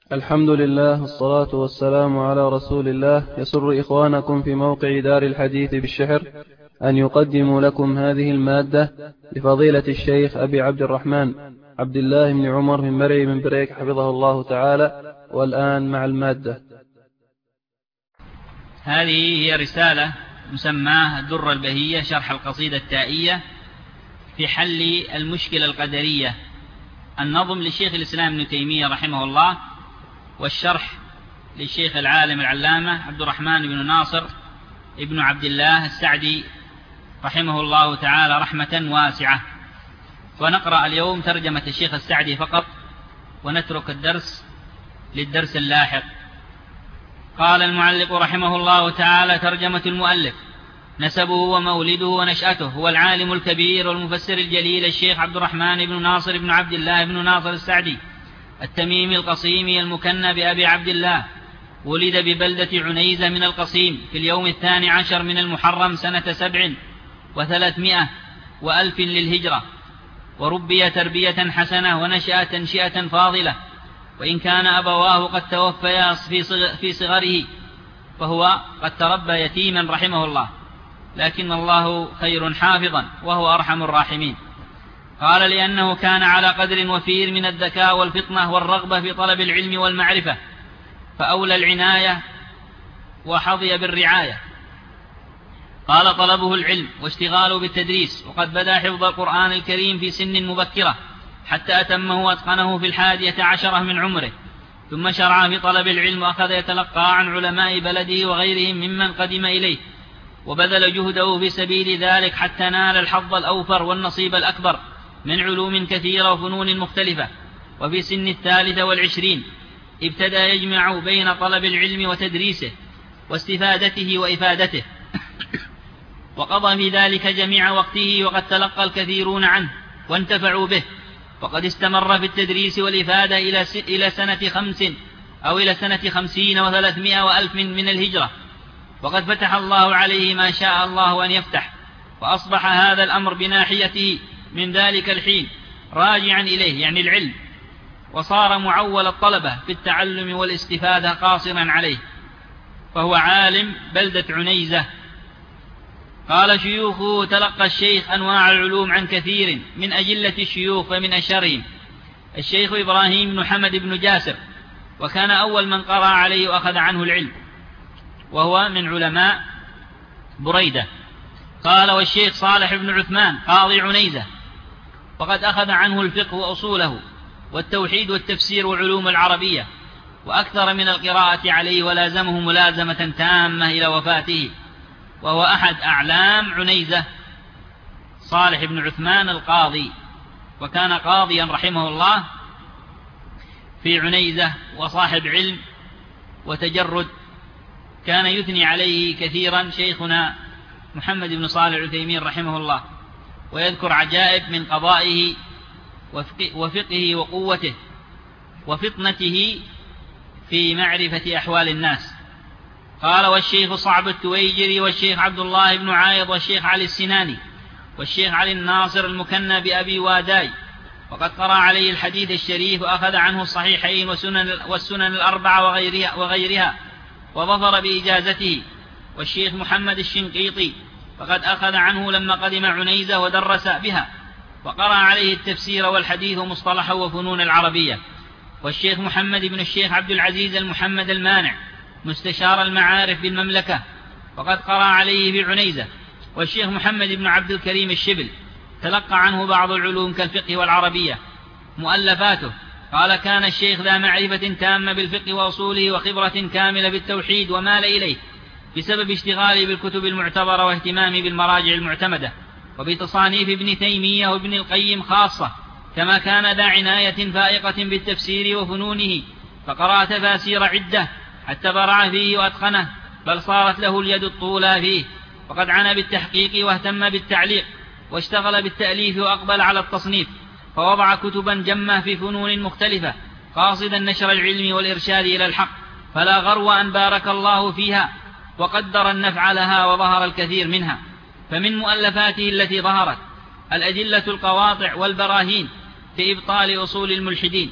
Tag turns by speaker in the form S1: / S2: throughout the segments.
S1: الحمد لله والصلاة والسلام على رسول الله. يسر إخوانكم في موقع دار الحديث بالشحر أن يقدموا لكم هذه المادة لفضيلة الشيخ أبي عبد الرحمن عبد الله بن عمر من مرعي من بريك حفظه الله تعالى. والآن مع المادة.
S2: هذه هي رسالة مسماها الدرة البهية شرح القصيدة التائية في حل المشكلة القدرية، النظم لشيخ الإسلام ابن تيمية رحمه الله، والشرح للشيخ العالم العلامة عبد الرحمن بن ناصر ابن عبد الله السعدي رحمه الله تعالى رحمة واسعة. ونقرأ اليوم ترجمة الشيخ السعدي فقط، ونترك الدرس للدرس اللاحق. قال المعلق رحمه الله تعالى: ترجمة المؤلف: نسبه ومولده ونشأته. هو العالم الكبير والمفسر الجليل الشيخ عبد الرحمن بن ناصر بن عبد الله بن ناصر السعدي التميمي القصيمي المكنى بأبي عبد الله. ولد ببلدة عنيزة من القصيم في اليوم 12 من المحرم سنة 700 وألف للهجرة، وربي تربية حسنة ونشأ تنشئة فاضلة، وإن كان أبواه قد توفيا في صغره فهو قد تربى يتيما رحمه الله، لكن الله خير حافظا وهو أرحم الراحمين. قال: لأنه كان على قدر وفير من الذكاء والفطنة والرغبة في طلب العلم والمعرفة، فأولى العناية وحظي بالرعاية. قال: طلبه العلم واشتغاله بالتدريس، وقد بدأ حفظ القرآن الكريم في سن مبكرة حتى أتمه وأتقنه في 11 من عمره، ثم شرع في طلب العلم وأخذ يتلقى عن علماء بلده وغيرهم ممن قدم إليه، وبذل جهده في سبيل ذلك حتى نال الحظ الأوفر والنصيب الأكبر من علوم كثيرة وفنون مختلفة. وفي سن 23 ابتدأ يجمع بين طلب العلم وتدريسه واستفادته وإفادته، وقضى في ذلك جميع وقته، وقد تلقى الكثيرون عنه وانتفعوا به. وقد استمر في التدريس والإفادة إلى سنة 50 أو إلى سنة 50 و300 وألف من الهجرة، وقد فتح الله عليه ما شاء الله أن يفتح، وأصبح هذا الأمر بناحيته من ذلك الحين راجعا إليه، يعني العلم، وصار معول الطلبة في التعلم والاستفادة قاصرا عليه، فهو عالم بلدة عنيزة. قال: شيوخه: تلقى الشيخ أنواع العلوم عن كثير من أجلة الشيوخ، ومن أشهرهم الشيخ إبراهيم بن حمد بن جاسر، وكان أول من قرأ عليه وأخذ عنه العلم، وهو من علماء بريدة. قال: والشيخ صالح بن عثمان قاضي عنيزة، وقد أخذ عنه الفقه وأصوله والتوحيد والتفسير وعلوم العربية، وأكثر من القراءة عليه ولازمه ملازمة تامة إلى وفاته، وهو أحد أعلام عنيزة صالح بن عثمان القاضي، وكان قاضيا رحمه الله في عنيزة، وصاحب علم وتجرد. كان يثني عليه كثيرا شيخنا محمد بن صالح العثيمين رحمه الله، ويذكر عجائب من قضائه وفقه وقوته وفطنته في معرفة أحوال الناس. قال: والشيخ صعب التويجري، والشيخ عبد الله بن عايض، والشيخ علي السناني، والشيخ علي الناصر المكنى بأبي واداي، وقد قرأ عليه الحديث الشريف، وأخذ عنه الصحيحين والسنن الأربعة وغيرها وظفر بإجازته. والشيخ محمد الشنقيطي، فقد أخذ عنه لما قدم عنيزة ودرس بها، وقرأ عليه التفسير والحديث ومصطلحه وفنون العربية. والشيخ محمد بن الشيخ عبد العزيز المحمد المانع مستشار المعارف بالمملكة، وقد قرأ عليه بعنيزة. والشيخ محمد بن عبد الكريم الشبل تلقى عنه بعض العلوم كالفقه والعربية. مؤلفاته: قال: كان الشيخ ذا معرفة تامة بالفقه وأصوله، وخبرة كاملة بالتوحيد، ومال إليه بسبب اشتغاله بالكتب المعتبرة واهتمامه بالمراجع المعتمدة، وبتصانيف ابن تيمية وابن القيم خاصة، كما كان ذا عناية فائقة بالتفسير وفنونه، فقرأ تفاسير عدة حتى برع فيه وأتقنه، بل صارت له اليد الطولى فيه. وقد عنى بالتحقيق واهتم بالتعليق، واشتغل بالتأليف وأقبل على التصنيف، فوضع كتبا جمة في فنون مختلفة، قاصدا نشر العلم والإرشاد إلى الحق، فلا غرو أن بارك الله فيها وقدر النفع لها، وظهر الكثير منها. فمن مؤلفاته التي ظهرت الأدلة القواطع والبراهين في إبطال أصول الملحدين،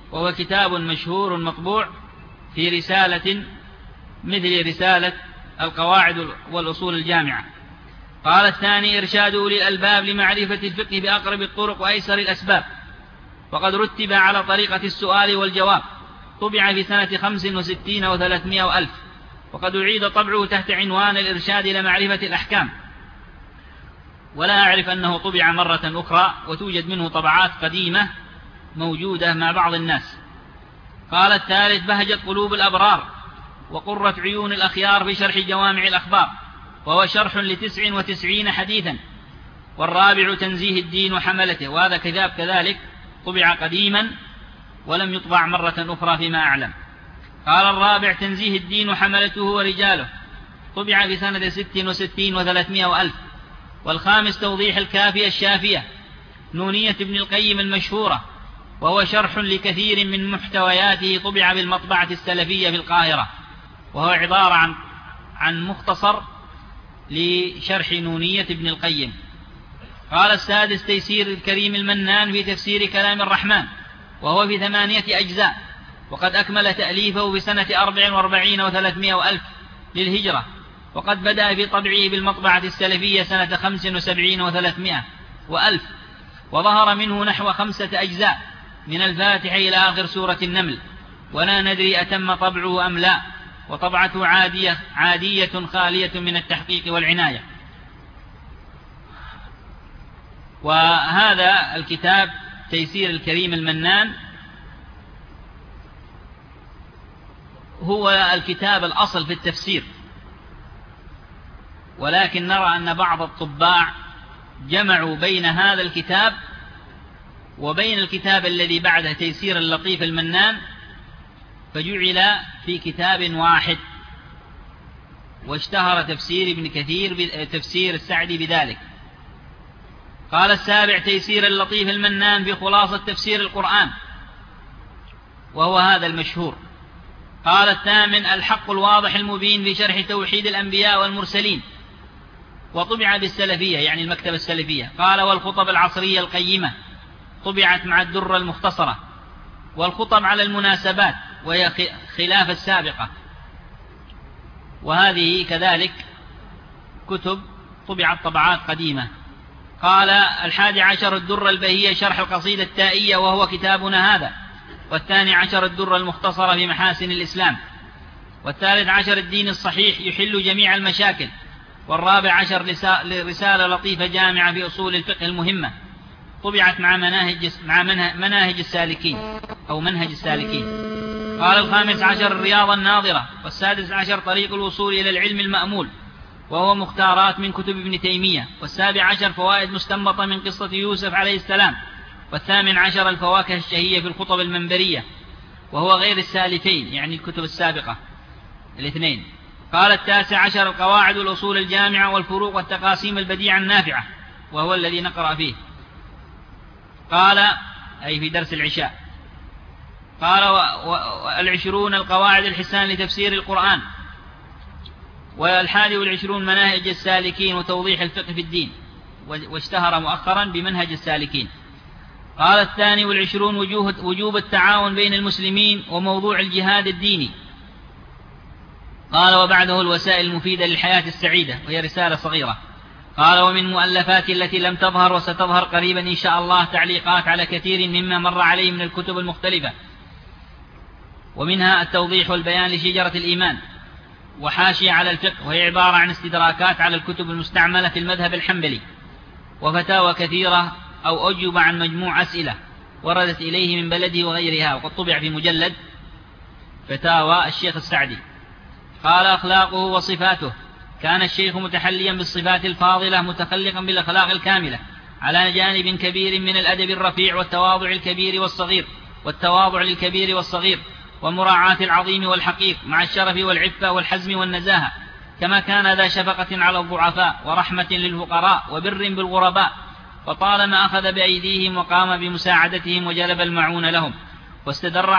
S2: وهو كتاب مشهور مطبوع في رسالة مثل رسالة القواعد والأصول الجامعة. قال الثاني: إرشاد أولي الألباب لمعرفة الفقه بأقرب الطرق وأيسر الأسباب، وقد رتب على طريقة السؤال والجواب، طبع في سنة 65 و300 وألف، وقد أعيد طبعه تحت عنوان الإرشاد إلى معرفة الأحكام، ولا أعرف أنه طبع مرة أخرى، وتوجد منه طبعات قديمة موجودة مع بعض الناس. قال الثالث: بهجت قلوب الأبرار وقرة عيون الأخيار في شرح جوامع الأخبار، وهو شرح ل99 حديثا. والرابع: تنزيه الدين وحملته، وهذا كتاب كذلك طبع قديما ولم يطبع مرة أخرى فيما أعلم. قال الرابع: تنزيه الدين وحملته ورجاله، طبع في سنة 66 و300 وألف. والخامس: توضيح الكافية الشافية، نونية ابن القيم المشهورة، وهو شرح لكثير من محتوياته، طبع بالمطبعة السلفية في القاهرة، وهو عبارة عن مختصر لشرح نونية ابن القيم. قال السادس: تيسير الكريم المنان في تفسير كلام الرحمن، وهو في 8 أجزاء، وقد أكمل تأليفه في سنة 44 و300 وألف للهجرة، وقد بدأ في طبعه بالمطبعة السلفية سنة 75 و300 وألف، وظهر منه نحو 5 أجزاء من الفاتحة إلى آخر سورة النمل، ولا ندري أتم طبعه أم لا، وطبعته عادية خالية من التحقيق والعناية. وهذا الكتاب تيسير الكريم المنان هو الكتاب الأصل في التفسير، ولكن نرى أن بعض الطباع جمعوا بين هذا الكتاب وبين الكتاب الذي بعده تيسير اللطيف المنان، فجعل في كتاب واحد، واشتهر تفسير ابن كثير تفسير السعدي بذلك. قال السابع: تيسير اللطيف المنان بخلاصة تفسير القرآن، وهو هذا المشهور. قال الثامن: الحق الواضح المبين في شرح توحيد الأنبياء والمرسلين، وطبع بالسلفية يعني المكتبة السلفية. قال: والخطب العصرية القيمة، طبعت مع الدرة المختصرة. والخطب على المناسبات، وهي خلاف السابقة، وهذه كذلك كتب طبعت طبعات قديمة. قال: 11 الدرة البهية شرح القصيدة التائية، وهو كتابنا هذا. 12 الدرة المختصرة في محاسن الإسلام. 13 الدين الصحيح يحل جميع المشاكل. 14 رسالة لطيفة جامعة في أصول الفقه المهمة، طبعت مع مناهج السالكين أو منهج السالكين. قال 15 الرياض الناظرة. 16 طريق الوصول إلى العلم المأمول، وهو مختارات من كتب ابن تيمية. 17 فوائد مستنبطة من قصة يوسف عليه السلام. 18 الفواكه الشهية في الخطب المنبرية، وهو غير السالفين يعني الكتب السابقة الاثنين. قال 19 القواعد والأصول الجامعة والفروق والتقاسيم البديعة النافعة، وهو الذي نقرأ فيه. قال أي في درس العشاء. قال 20 القواعد الحسان لتفسير القرآن. 21 مناهج السالكين وتوضيح الفقه في الدين، واشتهر مؤخرا بمنهج السالكين. قال 22 وجوب التعاون بين المسلمين وموضوع الجهاد الديني. قال وبعده الوسائل المفيدة للحياة السعيدة، وهي رسالة صغيرة. قال ومن مؤلفات التي لم تظهر وستظهر قريبا إن شاء الله تعليقات على كثير مما مر عليه من الكتب المختلفة، ومنها التوضيح والبيان لشجرة الإيمان، وحاشية على الفقه، وهي عبارة عن استدراكات على الكتب المستعملة في المذهب الحنبلي، وفتاوى كثيرة أو أجوبة عن مجموع أسئلة وردت إليه من بلده وغيرها، وقد طبع في مجلد فتاوى الشيخ السعدي. قال أخلاقه وصفاته. كان الشيخ متحليا بالصفات الفاضلة متخلقا بالأخلاق الكاملة على جانب كبير من الأدب الرفيع والتواضع الكبير والصغير، والتواضع للكبير والصغير، ومراعاة العظيم والحقيق مع الشرف والعفة والحزم والنزاهة، كما كان ذا شفقة على الضعفاء ورحمة للفقراء وبر بالغرباء، وطالما أخذ بأيديهم وقام بمساعدتهم وجلب المعون لهم، واستدر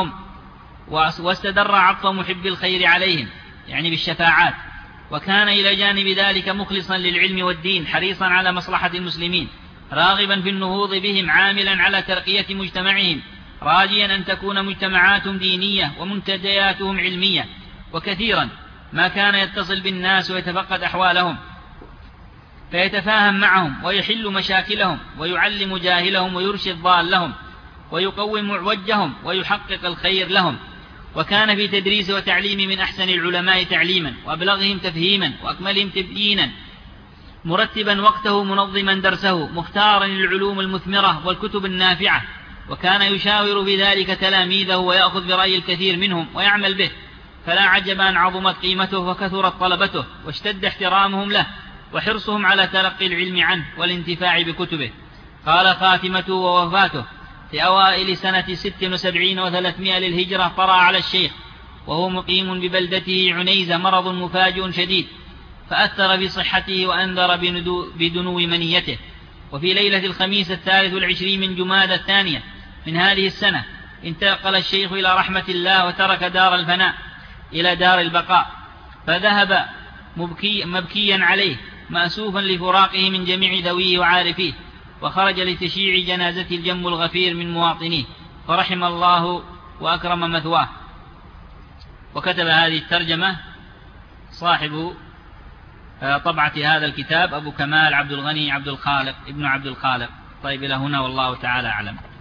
S2: عطف محب الخير عليهم يعني بالشفاعات، وكان إلى جانب ذلك مخلصا للعلم والدين، حريصا على مصلحة المسلمين، راغبا في النهوض بهم، عاملا على ترقية مجتمعهم راجيا أن تكون مجتمعاتهم دينية ومنتدياتهم علمية، وكثيرا ما كان يتصل بالناس ويتفقد أحوالهم فيتفاهم معهم ويحل مشاكلهم ويعلم جاهلهم ويرشد ضالهم ويقوم معوجهم ويحقق الخير لهم. وكان في تدريس وتعليم من أحسن العلماء تعليما وأبلغهم تفهيما وأكملهم تبيينا، مرتبا وقته منظما درسه، مختارا العلوم المثمرة والكتب النافعة، وكان يشاور بذلك تلاميذه ويأخذ برأي الكثير منهم ويعمل به، فلا عجب أن عظمت قيمته وكثرت طلبته واشتد احترامهم له وحرصهم على تلقي العلم عنه والانتفاع بكتبه. قال خاتمته ووفاته في أوائل سنة 76 و300 للهجرة طرأ على الشيخ وهو مقيم ببلدته عنيزة مرض مفاجئ شديد، فأثر في صحته وأنذر بدنو منيته. وفي ليلة الخميس 23 من جمادى الثانية من هذه السنة انتقل الشيخ إلى رحمة الله وترك دار الفناء إلى دار البقاء، فذهب مبكيا عليه مأسوفا لفراقه من جميع ذويه وعارفيه، وخرج لتشييع جنازة الجم الغفير من مواطنيه، فرحم الله وأكرم مثواه. وكتب هذه الترجمة صاحب طبعة هذا الكتاب أبو كمال عبد الغني عبد الخالق ابن عبد الخالق. طيب إلى هنا والله تعالى أعلم.